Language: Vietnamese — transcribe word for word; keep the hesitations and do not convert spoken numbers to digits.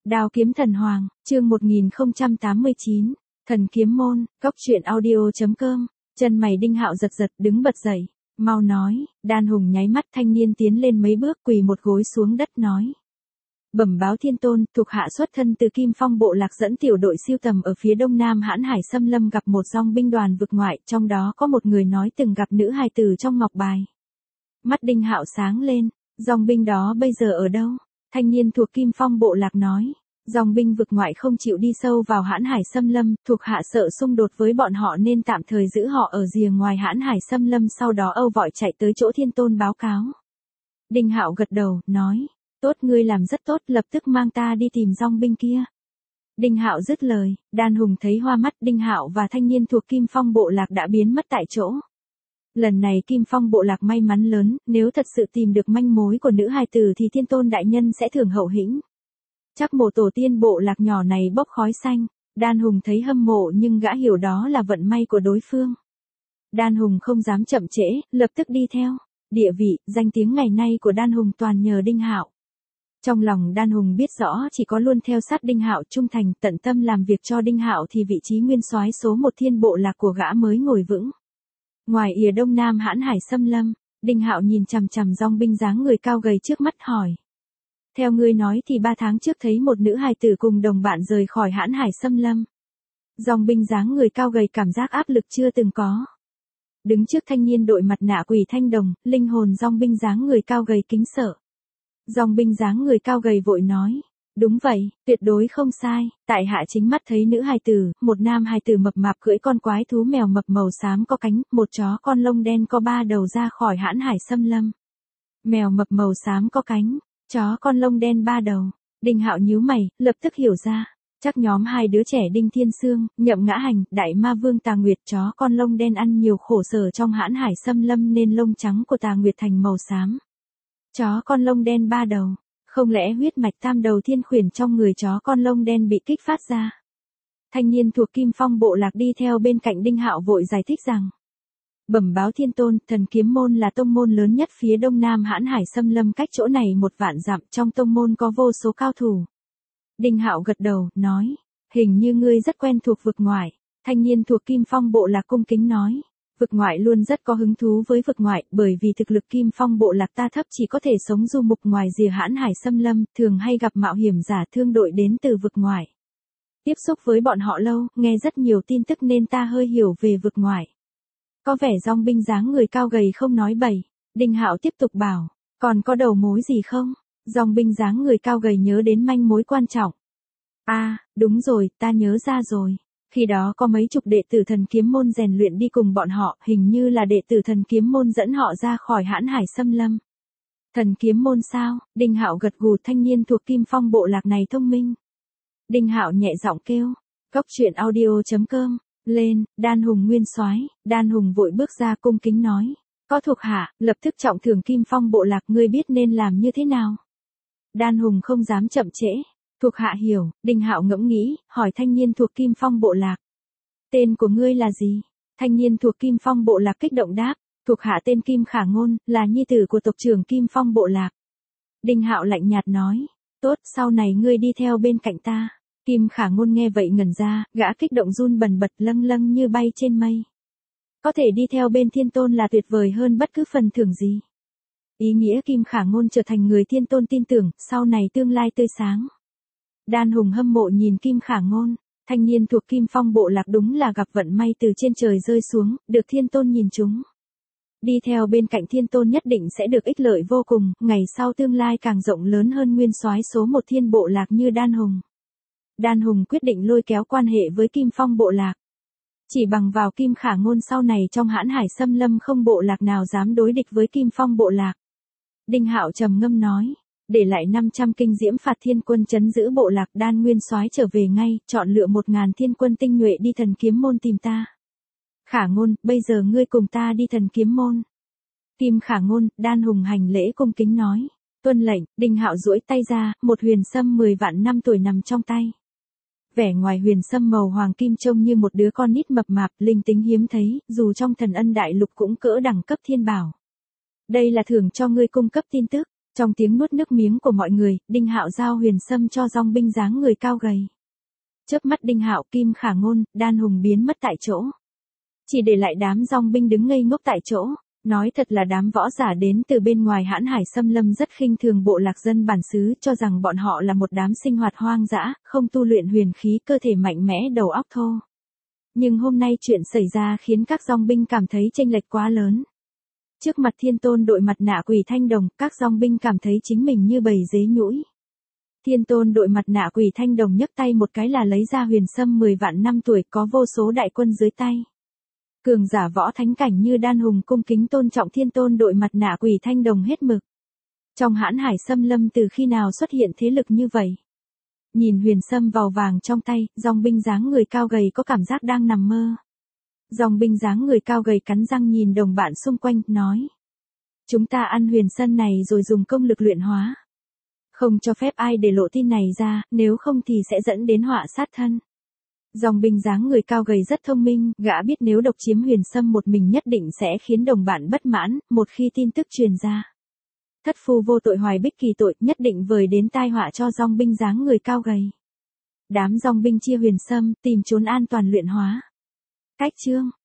Đao kiếm thần hoàng, chương một nghìn không trăm tám mươi chín, thần kiếm môn, cốc truyện audio chấm com. Chân mày Đinh Hạo giật giật đứng bật dậy, mau nói. Đan Hùng nháy mắt, thanh niên tiến lên mấy bước quỳ một gối xuống đất nói. Bẩm báo thiên tôn, thuộc hạ xuất thân từ Kim Phong bộ lạc dẫn tiểu đội siêu tầm ở phía đông nam Hãn Hải xâm lâm gặp một dòng binh đoàn vực ngoại, trong đó có một người nói từng gặp nữ hài tử trong ngọc bài. Mắt Đinh Hạo sáng lên, dòng binh đó bây giờ ở đâu? Thanh niên thuộc Kim Phong bộ lạc nói. Dòng binh vực ngoại không chịu đi sâu vào Hãn Hải xâm lâm, thuộc hạ sợ xung đột với bọn họ nên tạm thời giữ họ ở rìa ngoài Hãn Hải xâm lâm, sau đó âu vội chạy tới chỗ thiên tôn báo cáo. Đinh Hạo gật đầu, nói. Tốt, ngươi làm rất tốt, lập tức mang ta đi tìm dòng binh kia. Đinh Hạo dứt lời, Đan Hùng thấy hoa mắt. Đinh Hạo và thanh niên thuộc Kim Phong bộ lạc đã biến mất tại chỗ. Lần này Kim Phong bộ lạc may mắn lớn, nếu thật sự tìm được manh mối của nữ hài tử thì thiên tôn đại nhân sẽ thưởng hậu hĩnh. Chắc mộ tổ tiên bộ lạc nhỏ này bốc khói xanh. Đan Hùng thấy hâm mộ nhưng gã hiểu đó là vận may của đối phương. Đan Hùng không dám chậm trễ, lập tức đi theo. Địa vị, danh tiếng ngày nay của Đan Hùng toàn nhờ Đinh Hạo. Trong lòng Đan Hùng biết rõ chỉ có luôn theo sát Đinh Hạo, trung thành tận tâm làm việc cho Đinh Hạo thì vị trí nguyên soái số một thiên bộ lạc của gã mới ngồi vững. Ngoài ìa đông nam Hãn Hải xâm lâm, Đinh Hạo nhìn chằm chằm dòng binh dáng người cao gầy trước mắt hỏi. Theo ngươi nói thì ba tháng trước thấy một nữ hài tử cùng đồng bạn rời khỏi Hãn Hải xâm lâm. Dòng binh dáng người cao gầy cảm giác áp lực chưa từng có. Đứng trước thanh niên đội mặt nạ quỷ thanh đồng, linh hồn dòng binh dáng người cao gầy kính sợ. Dòng binh dáng người cao gầy vội nói. Đúng vậy, tuyệt đối không sai, tại hạ chính mắt thấy nữ hài tử, một nam hài tử mập mạp cưỡi con quái thú mèo mập màu xám có cánh, một chó con lông đen có ba đầu ra khỏi Hãn Hải xâm lâm. Mèo mập màu xám có cánh, chó con lông đen ba đầu. Đinh Hạo nhíu mày, lập tức hiểu ra. Chắc nhóm hai đứa trẻ Đinh Thiên Sương, Nhậm Ngã Hành, Đại Ma Vương Tà Nguyệt, chó con lông đen ăn nhiều khổ sở trong Hãn Hải xâm lâm nên lông trắng của Tà Nguyệt thành màu xám. Chó con lông đen ba đầu. Không lẽ huyết mạch tam đầu thiên khuyển trong người chó con lông đen bị kích phát ra? Thanh niên thuộc Kim Phong bộ lạc đi theo bên cạnh Đinh Hạo vội giải thích rằng. Bẩm báo thiên tôn, thần kiếm môn là tông môn lớn nhất phía đông nam Hãn Hải xâm lâm, cách chỗ này một vạn dặm, trong tông môn có vô số cao thủ. Đinh Hạo gật đầu, nói. Hình như ngươi rất quen thuộc vực ngoại. Thanh niên thuộc Kim Phong bộ lạc cung kính nói. Vực ngoại luôn rất có hứng thú với vực ngoại, bởi vì thực lực Kim Phong bộ lạc ta thấp, chỉ có thể sống du mục ngoài rìa Hãn Hải xâm lâm, thường hay gặp mạo hiểm giả thương đội đến từ vực ngoại. Tiếp xúc với bọn họ lâu, nghe rất nhiều tin tức nên ta hơi hiểu về vực ngoại. Có vẻ dòng binh dáng người cao gầy không nói bậy. Đinh Hạo tiếp tục bảo, còn có đầu mối gì không? Dòng binh dáng người cao gầy nhớ đến manh mối quan trọng. À, đúng rồi, ta nhớ ra rồi. Khi đó có mấy chục đệ tử thần kiếm môn rèn luyện đi cùng bọn họ, hình như là đệ tử thần kiếm môn dẫn họ ra khỏi Hãn Hải xâm lâm. Thần kiếm môn sao? Đinh Hạo gật gù, thanh niên thuộc Kim Phong bộ lạc này thông minh. Đinh Hạo nhẹ giọng kêu, cốc truyện audio chấm com, lên. Đan Hùng nguyên soái. Đan Hùng vội bước ra cung kính nói, có thuộc hạ, lập tức trọng thưởng Kim Phong bộ lạc, ngươi biết nên làm như thế nào? Đan Hùng không dám chậm trễ. Thuộc hạ hiểu. Đinh Hạo ngẫm nghĩ, hỏi thanh niên thuộc Kim Phong bộ lạc. Tên của ngươi là gì? Thanh niên thuộc Kim Phong bộ lạc kích động đáp, thuộc hạ tên Kim Khả Ngôn, là nhi tử của tộc trưởng Kim Phong bộ lạc. Đinh Hạo lạnh nhạt nói, tốt, sau này ngươi đi theo bên cạnh ta. Kim Khả Ngôn nghe vậy ngẩn ra, gã kích động run bần bật, lâng lâng như bay trên mây. Có thể đi theo bên thiên tôn là tuyệt vời hơn bất cứ phần thưởng gì. Ý nghĩa Kim Khả Ngôn trở thành người thiên tôn tin tưởng, sau này tương lai tươi sáng. Đan Hùng hâm mộ nhìn Kim Khả Ngôn, thanh niên thuộc Kim Phong bộ lạc đúng là gặp vận may từ trên trời rơi xuống, được thiên tôn nhìn chúng. Đi theo bên cạnh thiên tôn nhất định sẽ được ích lợi vô cùng, ngày sau tương lai càng rộng lớn hơn nguyên soái số một thiên bộ lạc như Đan Hùng. Đan Hùng quyết định lôi kéo quan hệ với Kim Phong bộ lạc. Chỉ bằng vào Kim Khả Ngôn sau này trong Hãn Hải xâm lâm không bộ lạc nào dám đối địch với Kim Phong bộ lạc. Đinh Hạo trầm ngâm nói. Để lại năm trăm kinh diễm phạt thiên quân trấn giữ bộ lạc. Đan nguyên soái trở về ngay, chọn lựa một ngàn thiên quân tinh nhuệ đi thần kiếm môn tìm ta. Khả Ngôn, bây giờ ngươi cùng ta đi thần kiếm môn. Kim Khả Ngôn. Đan Hùng hành lễ cung kính nói. Tuân lệnh. Đinh Hạo duỗi tay ra, một huyền sâm mười vạn năm tuổi nằm trong tay. Vẻ ngoài huyền sâm màu hoàng kim trông như một đứa con nít mập mạp, linh tính hiếm thấy, dù trong thần ân đại lục cũng cỡ đẳng cấp thiên bảo. Đây là thưởng cho ngươi cung cấp tin tức. Trong tiếng nuốt nước miếng của mọi người, Đinh Hạo giao huyền sâm cho dòng binh dáng người cao gầy. Chớp mắt Đinh Hạo, Kim Khả Ngôn, Đan Hùng biến mất tại chỗ. Chỉ để lại đám dòng binh đứng ngây ngốc tại chỗ. Nói thật là đám võ giả đến từ bên ngoài Hãn Hải xâm lâm rất khinh thường bộ lạc dân bản xứ, cho rằng bọn họ là một đám sinh hoạt hoang dã, không tu luyện huyền khí, cơ thể mạnh mẽ, đầu óc thô. Nhưng hôm nay chuyện xảy ra khiến các dòng binh cảm thấy chênh lệch quá lớn. Trước mặt Thiên Tôn đội mặt nạ quỷ thanh đồng, các dòng binh cảm thấy chính mình như bầy dế nhũi. Thiên Tôn đội mặt nạ quỷ thanh đồng nhấc tay một cái là lấy ra huyền sâm mười vạn năm tuổi, có vô số đại quân dưới tay. Cường giả võ thánh cảnh như Đan Hùng cung kính tôn trọng Thiên Tôn đội mặt nạ quỷ thanh đồng hết mực. Trong Hãn Hải xâm lâm từ khi nào xuất hiện thế lực như vậy? Nhìn huyền sâm vào vàng trong tay, dòng binh dáng người cao gầy có cảm giác đang nằm mơ. Dòng binh dáng người cao gầy cắn răng nhìn đồng bạn xung quanh, nói. Chúng ta ăn huyền sâm này rồi dùng công lực luyện hóa. Không cho phép ai để lộ tin này ra, nếu không thì sẽ dẫn đến họa sát thân. Dòng binh dáng người cao gầy rất thông minh, gã biết nếu độc chiếm huyền sâm một mình nhất định sẽ khiến đồng bạn bất mãn, một khi tin tức truyền ra. Thất phu vô tội hoài bích kỳ tội, nhất định vời đến tai họa cho dòng binh dáng người cao gầy. Đám dòng binh chia huyền sâm, tìm trốn an toàn luyện hóa. Cách chương